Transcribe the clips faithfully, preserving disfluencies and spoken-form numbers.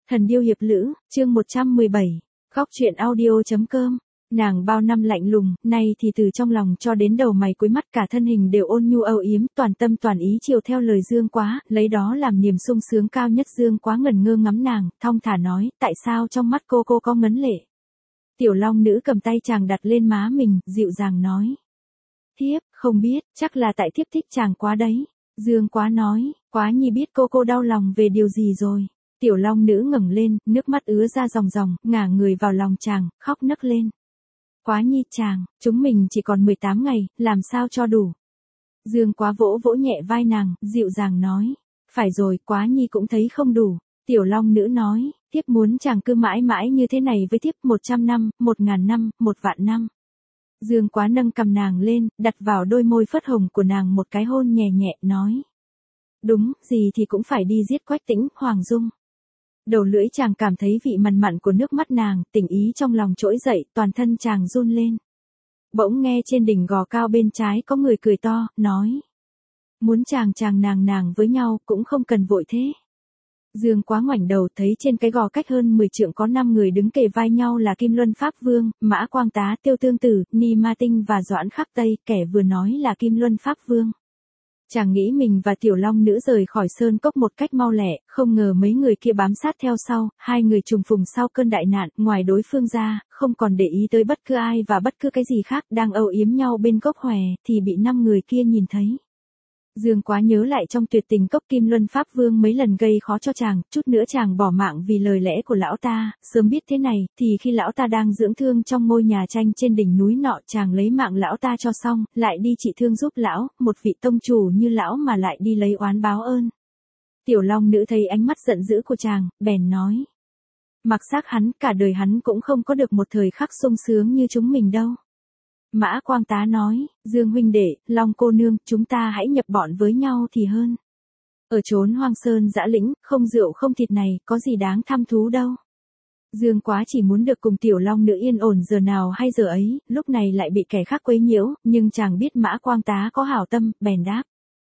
Thần điêu hiệp lữ, chương một trăm mười bảy, khóc chuyện audio.com. Nàng bao năm lạnh lùng, nay thì từ trong lòng cho đến đầu mày cuối mắt cả thân hình đều ôn nhu âu yếm, toàn tâm toàn ý chiều theo lời Dương Quá, lấy đó làm niềm sung sướng cao nhất. Dương Quá ngẩn ngơ ngắm nàng, thong thả nói, tại sao trong mắt cô cô có ngấn lệ? Tiểu Long Nữ cầm tay chàng đặt lên má mình, dịu dàng nói. Thiếp, không biết, chắc là tại thiếp thích chàng quá đấy. Dương Quá nói, Quá nhi biết cô cô đau lòng về điều gì rồi. Tiểu Long Nữ ngẩng lên, nước mắt ứa ra ròng ròng, ngả người vào lòng chàng, khóc nấc lên. Quá nhi chàng, chúng mình chỉ còn mười tám ngày, làm sao cho đủ. Dương Quá vỗ vỗ nhẹ vai nàng, dịu dàng nói. Phải rồi, Quá nhi cũng thấy không đủ. Tiểu Long Nữ nói, thiếp muốn chàng cứ mãi mãi như thế này với thiếp một trăm năm, một ngàn năm, một vạn năm. Dương Quá nâng cầm nàng lên, đặt vào đôi môi phớt hồng của nàng một cái hôn nhẹ nhẹ, nói. Đúng, gì thì cũng phải đi giết Quách Tĩnh, Hoàng Dung. Đầu lưỡi chàng cảm thấy vị mặn mặn của nước mắt nàng, tình ý trong lòng trỗi dậy, toàn thân chàng run lên. Bỗng nghe trên đỉnh gò cao bên trái có người cười to, nói. Muốn chàng chàng nàng nàng với nhau cũng không cần vội thế. Dương Quá ngoảnh đầu thấy trên cái gò cách hơn mười trượng có năm người đứng kề vai nhau là Kim Luân Pháp Vương, Mã Quang Tá, Tiêu Tương Tử, Ni Ma Tinh và Doãn Khắc Tây, kẻ vừa nói là Kim Luân Pháp Vương. Chàng nghĩ mình và Tiểu Long Nữ rời khỏi sơn cốc một cách mau lẹ, không ngờ mấy người kia bám sát theo sau, hai người trùng phùng sau cơn đại nạn, ngoài đối phương ra, không còn để ý tới bất cứ ai và bất cứ cái gì khác, đang âu yếm nhau bên cốc hòe, thì bị năm người kia nhìn thấy. Dương Quá nhớ lại trong tuyệt tình cốc Kim Luân Pháp Vương mấy lần gây khó cho chàng, chút nữa chàng bỏ mạng vì lời lẽ của lão ta, sớm biết thế này, thì khi lão ta đang dưỡng thương trong ngôi nhà tranh trên đỉnh núi nọ, chàng lấy mạng lão ta cho xong, lại đi trị thương giúp lão, một vị tông chủ như lão mà lại đi lấy oán báo ơn. Tiểu Long Nữ thấy ánh mắt giận dữ của chàng, bèn nói. Mặc xác hắn, cả đời hắn cũng không có được một thời khắc sung sướng như chúng mình đâu. Mã Quang Tá nói, Dương huynh đệ, Long cô nương, chúng ta hãy nhập bọn với nhau thì hơn. Ở chốn hoang sơn dã lĩnh, không rượu không thịt này, có gì đáng thăm thú đâu. Dương Quá chỉ muốn được cùng Tiểu Long Nữ yên ổn giờ nào hay giờ ấy, lúc này lại bị kẻ khác quấy nhiễu, nhưng chàng biết Mã Quang Tá có hảo tâm, bèn đáp.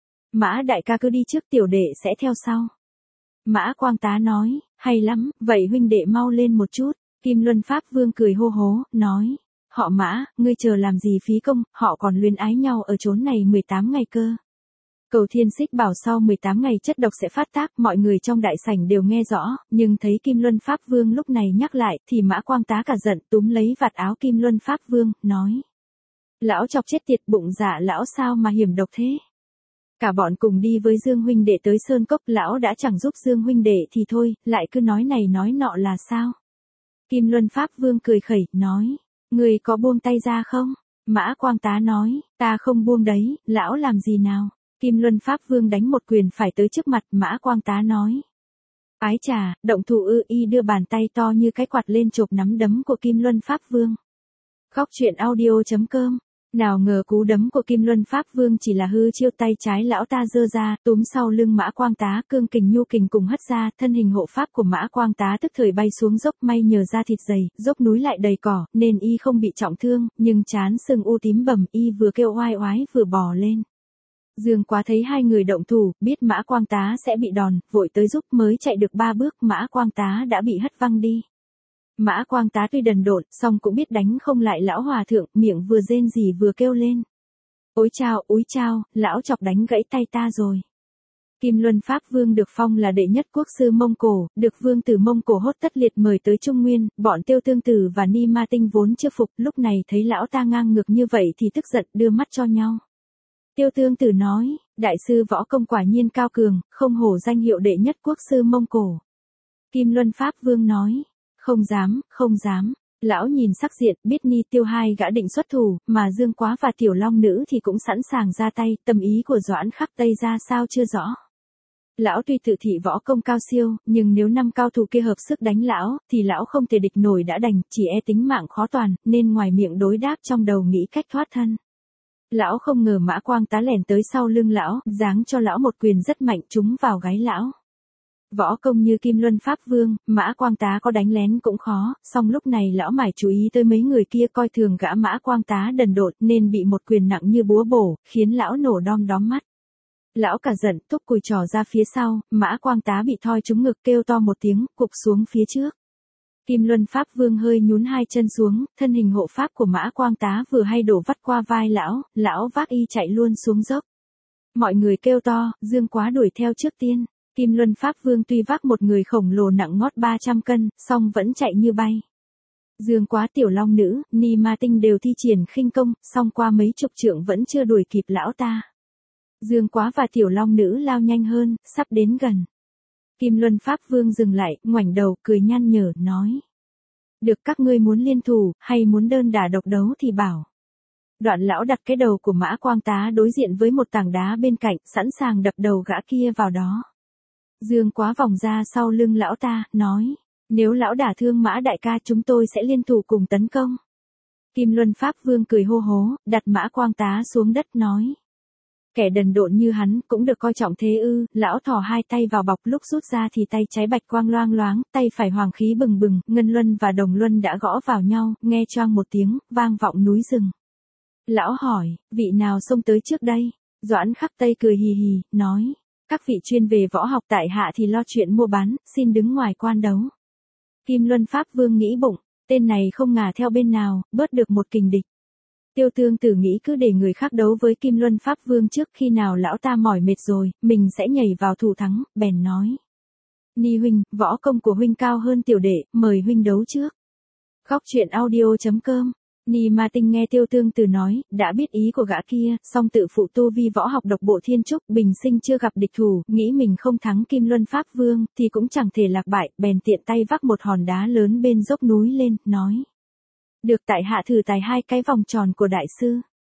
Mã đại ca cứ đi trước, tiểu đệ sẽ theo sau. Mã Quang Tá nói, hay lắm, vậy huynh đệ mau lên một chút. Kim Luân Pháp Vương cười hô hố, nói. Họ Mã, ngươi chờ làm gì phí công, họ còn luyến ái nhau ở chốn này mười tám ngày cơ. Cầu Thiên Xích bảo sau mười tám ngày chất độc sẽ phát tác, mọi người trong đại sảnh đều nghe rõ, nhưng thấy Kim Luân Pháp Vương lúc này nhắc lại, thì Mã Quang Tá cả giận, túm lấy vạt áo Kim Luân Pháp Vương, nói. Lão chọc chết tiệt bụng dạ lão sao mà hiểm độc thế. Cả bọn cùng đi với Dương huynh đệ tới sơn cốc, lão đã chẳng giúp Dương huynh đệ thì thôi, lại cứ nói này nói nọ là sao. Kim Luân Pháp Vương cười khẩy, nói. Người có buông tay ra không? Mã Quang Tá nói, ta không buông đấy, lão làm gì nào? Kim Luân Pháp Vương đánh một quyền phải tới trước mặt, Mã Quang Tá nói. Ái chà, động thủ ư? Y đưa bàn tay to như cái quạt lên chộp nắm đấm của Kim Luân Pháp Vương. Khóc chuyện audio.com. Nào ngờ cú đấm của Kim Luân Pháp Vương chỉ là hư chiêu, tay trái lão ta giơ ra, túm sau lưng Mã Quang Tá, cương kình nhu kình cùng hất ra, thân hình hộ pháp của Mã Quang Tá tức thời bay xuống dốc, may nhờ da thịt dày, dốc núi lại đầy cỏ, nên y không bị trọng thương, nhưng trán sưng u tím bầm, y vừa kêu oai oái vừa bò lên. Dương Quá thấy hai người động thủ, biết Mã Quang Tá sẽ bị đòn, vội tới giúp, mới chạy được ba bước, Mã Quang Tá đã bị hất văng đi. Mã Quang Tá tuy đần độn, song cũng biết đánh không lại lão hòa thượng, miệng vừa rên rỉ vừa kêu lên. Ôi chao, úi chao, lão chọc đánh gãy tay ta rồi. Kim Luân Pháp Vương được phong là đệ nhất quốc sư Mông Cổ, được vương tử Mông Cổ Hốt Tất Liệt mời tới Trung Nguyên, bọn Tiêu Tương Tử và Ni Ma Tinh vốn chưa phục, lúc này thấy lão ta ngang ngược như vậy thì tức giận, đưa mắt cho nhau. Tiêu Tương Tử nói, đại sư võ công quả nhiên cao cường, không hổ danh hiệu đệ nhất quốc sư Mông Cổ. Kim Luân Pháp Vương nói. Không dám, không dám. Lão nhìn sắc diện, biết Ni Tiêu hai gã định xuất thủ, mà Dương Quá và Tiểu Long Nữ thì cũng sẵn sàng ra tay, tâm ý của Doãn Khắc Tây ra sao chưa rõ. Lão tuy tự thị võ công cao siêu, nhưng nếu năm cao thủ kia hợp sức đánh lão, thì lão không thể địch nổi đã đành, chỉ e tính mạng khó toàn, nên ngoài miệng đối đáp trong đầu nghĩ cách thoát thân. Lão không ngờ Mã Quang Tá lèn tới sau lưng lão, giáng cho lão một quyền rất mạnh trúng vào gáy lão. Võ công như Kim Luân Pháp Vương, Mã Quang Tá có đánh lén cũng khó, song lúc này lão mải chú ý tới mấy người kia coi thường gã Mã Quang Tá đần độn nên bị một quyền nặng như búa bổ, khiến lão nổ đom đóm mắt. Lão cả giận, thúc cùi trò ra phía sau, Mã Quang Tá bị thoi trúng ngực kêu to một tiếng, cục xuống phía trước. Kim Luân Pháp Vương hơi nhún hai chân xuống, thân hình hộ pháp của Mã Quang Tá vừa hay đổ vắt qua vai lão, lão vác y chạy luôn xuống dốc. Mọi người kêu to, Dương Quá đuổi theo trước tiên. Kim Luân Pháp Vương tuy vác một người khổng lồ nặng ngót ba trăm cân, song vẫn chạy như bay. Dương Quá, Tiểu Long Nữ, Ni Ma Tinh đều thi triển khinh công, song qua mấy chục trượng vẫn chưa đuổi kịp lão ta. Dương Quá và Tiểu Long Nữ lao nhanh hơn, sắp đến gần. Kim Luân Pháp Vương dừng lại, ngoảnh đầu, cười nhăn nhở, nói. Được, các ngươi muốn liên thủ, hay muốn đơn đả độc đấu thì bảo. Đoạn lão đặt cái đầu của Mã Quang Tá đối diện với một tảng đá bên cạnh, sẵn sàng đập đầu gã kia vào đó. Dương Quá vòng ra sau lưng lão ta, nói. Nếu lão đả thương Mã đại ca chúng tôi sẽ liên thủ cùng tấn công. Kim Luân Pháp Vương cười hô hố, đặt Mã Quang Tá xuống đất nói. Kẻ đần độn như hắn cũng được coi trọng thế ư? Lão thò hai tay vào bọc, lúc rút ra thì tay trái bạch quang loang loáng, tay phải hoàng khí bừng bừng, ngân luân và đồng luân đã gõ vào nhau, nghe choang một tiếng, vang vọng núi rừng. Lão hỏi, vị nào xông tới trước đây? Doãn Khắc Tây cười hì hì, nói, các vị chuyên về võ học, tại hạ thì lo chuyện mua bán, xin đứng ngoài quan đấu. Kim Luân Pháp Vương nghĩ bụng, tên này không ngả theo bên nào, bớt được một kình địch. Tiêu Tương Tử nghĩ cứ để người khác đấu với Kim Luân Pháp Vương trước, khi nào lão ta mỏi mệt rồi, mình sẽ nhảy vào thủ thắng, bèn nói. Ni huynh, võ công của huynh cao hơn tiểu đệ, mời huynh đấu trước. Góc truyện audio chấm com. Ni Ma Tinh nghe Tiêu Tương Tử nói, đã biết ý của gã kia, song tự phụ tu vi võ học độc bộ thiên trúc, bình sinh chưa gặp địch thủ, nghĩ mình không thắng Kim Luân Pháp Vương, thì cũng chẳng thể lạc bại, bèn tiện tay vác một hòn đá lớn bên dốc núi lên, nói. Được, tại hạ thử tài hai cái vòng tròn của đại sư.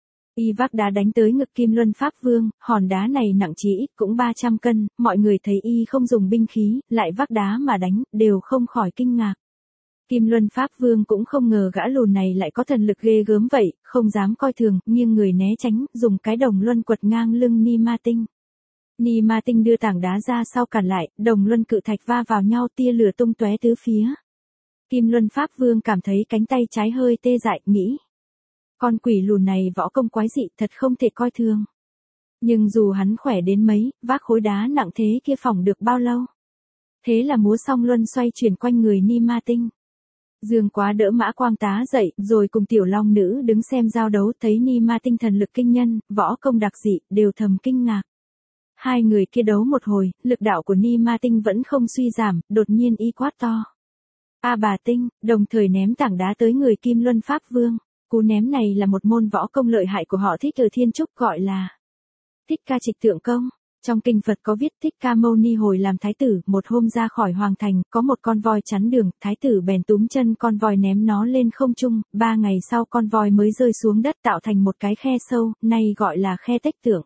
Y vác đá đánh tới ngực Kim Luân Pháp Vương, hòn đá này nặng chỉ ít cũng ba trăm cân, mọi người thấy y không dùng binh khí, lại vác đá mà đánh, đều không khỏi kinh ngạc. Kim Luân Pháp Vương cũng không ngờ gã lùn này lại có thần lực ghê gớm vậy, không dám coi thường, nghiêng người né tránh, dùng cái đồng luân quật ngang lưng Ni Ma Tinh. Ni Ma Tinh đưa tảng đá ra sau cản lại, đồng luân cự thạch va vào nhau, tia lửa tung tóe tứ phía. Kim Luân Pháp Vương cảm thấy cánh tay trái hơi tê dại, nghĩ. Con quỷ lùn này võ công quái dị, thật không thể coi thường. Nhưng dù hắn khỏe đến mấy, vác khối đá nặng thế kia phỏng được bao lâu. Thế là múa xong luân xoay chuyển quanh người Ni Ma Tinh. Dương Quá đỡ Mã Quang Tá dậy, rồi cùng Tiểu Long Nữ đứng xem giao đấu, thấy Ni Ma Tinh thần lực kinh nhân, võ công đặc dị, đều thầm kinh ngạc. Hai người kia đấu một hồi, lực đạo của Ni Ma Tinh vẫn không suy giảm, đột nhiên y quát to. A Bà Tinh, đồng thời ném tảng đá tới người Kim Luân Pháp Vương. Cú ném này là một môn võ công lợi hại của họ Thích ở Thiên Trúc, gọi là Thích Ca Trịch Tượng Công. Trong kinh Phật có viết Thích Ca Mâu Ni hồi làm thái tử, một hôm ra khỏi hoàng thành, có một con voi chắn đường, thái tử bèn túm chân con voi ném nó lên không trung, ba ngày sau con voi mới rơi xuống đất tạo thành một cái khe sâu, nay gọi là khe Tích Tượng.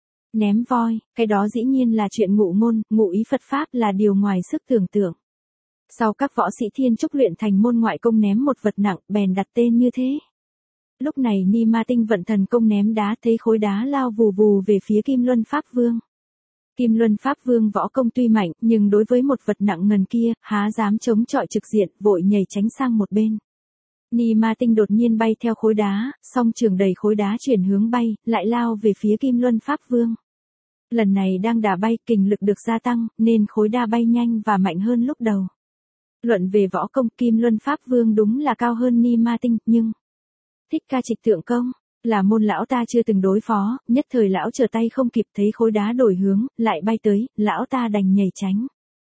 Ném voi, cái đó dĩ nhiên là chuyện ngụ ngôn, ngụ ý Phật Pháp, là điều ngoài sức tưởng tượng. Sau các võ sĩ Thiên Trúc luyện thành môn ngoại công ném một vật nặng, bèn đặt tên như thế. Lúc này Ni Ma Tinh vận thần công ném đá, thấy khối đá lao vù vù về phía Kim Luân Pháp Vương. Kim Luân Pháp Vương võ công tuy mạnh, nhưng đối với một vật nặng ngần kia, há dám chống chọi trực diện, vội nhảy tránh sang một bên. Ni Ma Tinh đột nhiên bay theo khối đá, song trường đẩy khối đá chuyển hướng bay, lại lao về phía Kim Luân Pháp Vương. Lần này đang đả bay, kình lực được gia tăng, nên khối đá bay nhanh và mạnh hơn lúc đầu. Luận về võ công, Kim Luân Pháp Vương đúng là cao hơn Ni Ma Tinh, nhưng Thích Ca Trịch Tượng Công là môn lão ta chưa từng đối phó, nhất thời lão trở tay không kịp, thấy khối đá đổi hướng, lại bay tới, lão ta đành nhảy tránh.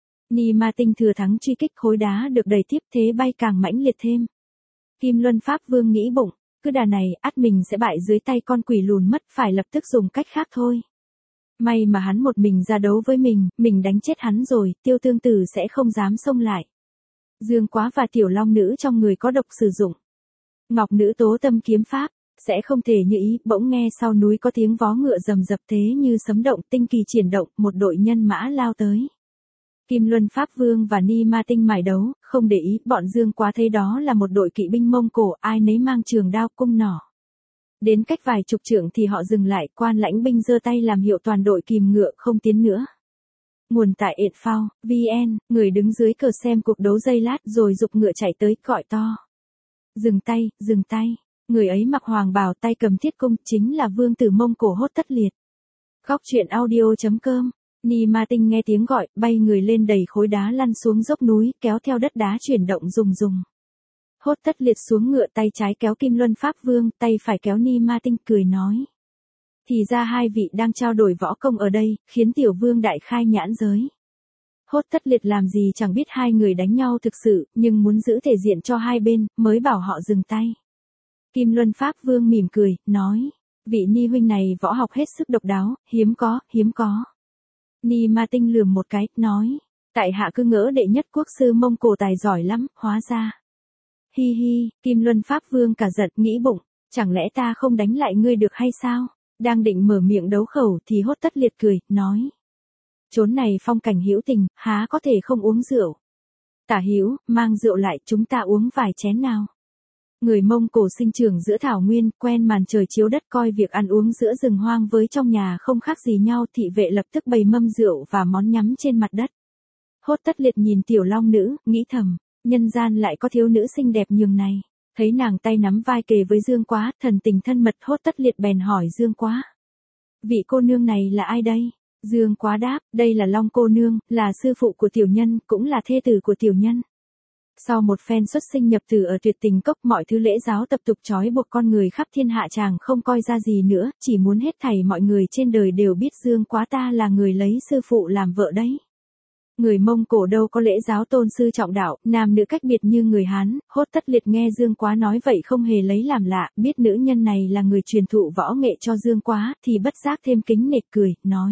Ni Ma Tinh thừa thắng truy kích, khối đá được đẩy tiếp, thế bay càng mãnh liệt thêm. Kim Luân Pháp Vương nghĩ bụng, cứ đà này, ắt mình sẽ bại dưới tay con quỷ lùn mất, phải lập tức dùng cách khác thôi. May mà hắn một mình ra đấu với mình, mình đánh chết hắn rồi, Tiêu Tương Tử sẽ không dám xông lại. Dương Quá và Tiểu Long Nữ trong người có độc sử dụng Ngọc Nữ Tố Tâm kiếm pháp, sẽ không thể như ý. Bỗng nghe sau núi có tiếng vó ngựa rầm rập, thế như sấm động, tinh kỳ triển động, một đội nhân mã lao tới. Kim Luân Pháp Vương và Ni Ma Tinh mải đấu, không để ý, bọn Dương Quá thấy đó là một đội kỵ binh Mông Cổ, ai nấy mang trường đao cung nỏ. Đến cách vài chục trượng thì họ dừng lại, quan lãnh binh giơ tay làm hiệu toàn đội kìm ngựa không tiến nữa. Nguồn tại ệt phao, vn, người đứng dưới cờ xem cuộc đấu giây lát rồi giục ngựa chạy tới, gọi to. Dừng tay, dừng tay. Người ấy mặc hoàng bào, tay cầm thiết cung, chính là vương tử Mông Cổ Hốt Tất Liệt. Khóc chuyện audio.com. Ni Ma Tinh nghe tiếng gọi, bay người lên đẩy khối đá lăn xuống dốc núi, kéo theo đất đá chuyển động rùng rùng. Hốt Tất Liệt xuống ngựa, tay trái kéo Kim Luân Pháp Vương, tay phải kéo Ni Ma Tinh, cười nói. Thì ra hai vị đang trao đổi võ công ở đây, khiến tiểu vương đại khai nhãn giới. Hốt Tất Liệt làm gì chẳng biết hai người đánh nhau thực sự, nhưng muốn giữ thể diện cho hai bên, mới bảo họ dừng tay. Kim Luân Pháp Vương mỉm cười, nói. Vị Ni huynh này võ học hết sức độc đáo, hiếm có, hiếm có. Ni Ma Tinh lườm một cái, nói. Tại hạ cứ ngỡ đệ nhất quốc sư Mông Cổ tài giỏi lắm, hóa ra. Hi hi, Kim Luân Pháp Vương cả giận, nghĩ bụng, chẳng lẽ ta không đánh lại ngươi được hay sao? Đang định mở miệng đấu khẩu thì Hốt Tất Liệt cười, nói. Chốn này phong cảnh hữu tình, há có thể không uống rượu. Tả hữu, mang rượu lại, chúng ta uống vài chén nào. Người Mông Cổ sinh trưởng giữa thảo nguyên, quen màn trời chiếu đất, coi việc ăn uống giữa rừng hoang với trong nhà không khác gì nhau. Thị vệ lập tức bày mâm rượu và món nhắm trên mặt đất. Hốt Tất Liệt nhìn tiểu long nữ, nghĩ thầm, nhân gian lại có thiếu nữ xinh đẹp nhường này. Thấy nàng tay nắm vai kề với Dương Quá, thần tình thân mật, Hốt Tất Liệt bèn hỏi Dương Quá. Vị cô nương này là ai đây? Dương Quá đáp, đây là Long cô nương, là sư phụ của tiểu nhân, cũng là thê tử của tiểu nhân. Sau một phen xuất sinh nhập tử ở Tuyệt Tình Cốc, mọi thứ lễ giáo tập tục trói buộc con người khắp thiên hạ chàng không coi ra gì nữa, chỉ muốn hết thảy mọi người trên đời đều biết Dương Quá ta là người lấy sư phụ làm vợ đấy. Người Mông Cổ đâu có lễ giáo tôn sư trọng đạo, nam nữ cách biệt như người Hán. Hốt Tất Liệt nghe Dương Quá nói vậy không hề lấy làm lạ, biết nữ nhân này là người truyền thụ võ nghệ cho Dương Quá, thì bất giác thêm kính nể, cười, nói.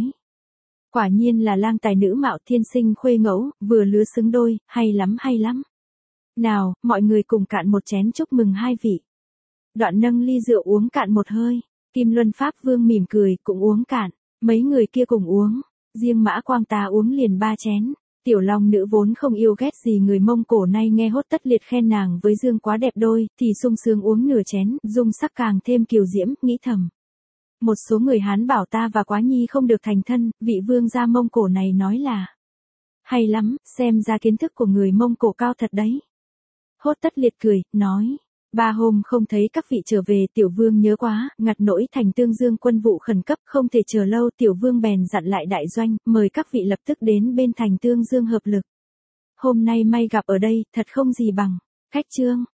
Quả nhiên là lang tài nữ mạo, thiên sinh khuê ngẫu, vừa lứa xứng đôi, hay lắm hay lắm. Nào, mọi người cùng cạn một chén chúc mừng hai vị. Đoạn nâng ly rượu uống cạn một hơi. Kim Luân Pháp Vương mỉm cười, cũng uống cạn. Mấy người kia cùng uống. Riêng Mã Quang ta uống liền ba chén. Tiểu long nữ vốn không yêu ghét gì người Mông Cổ, nay nghe Hốt Tất Liệt khen nàng với Dương Quá đẹp đôi, thì sung sướng uống nửa chén, dung sắc càng thêm kiều diễm, nghĩ thầm. Một số người Hán bảo ta và Quá Nhi không được thành thân, vị vương gia Mông Cổ này nói là. Hay lắm, xem ra kiến thức của người Mông Cổ cao thật đấy. Hốt Tất Liệt cười, nói. Ba hôm không thấy các vị trở về, tiểu vương nhớ quá, ngặt nỗi thành Tương Dương quân vụ khẩn cấp, không thể chờ lâu. Tiểu vương bèn dặn lại đại doanh, mời các vị lập tức đến bên thành Tương Dương hợp lực. Hôm nay may gặp ở đây, thật không gì bằng. Khách trương.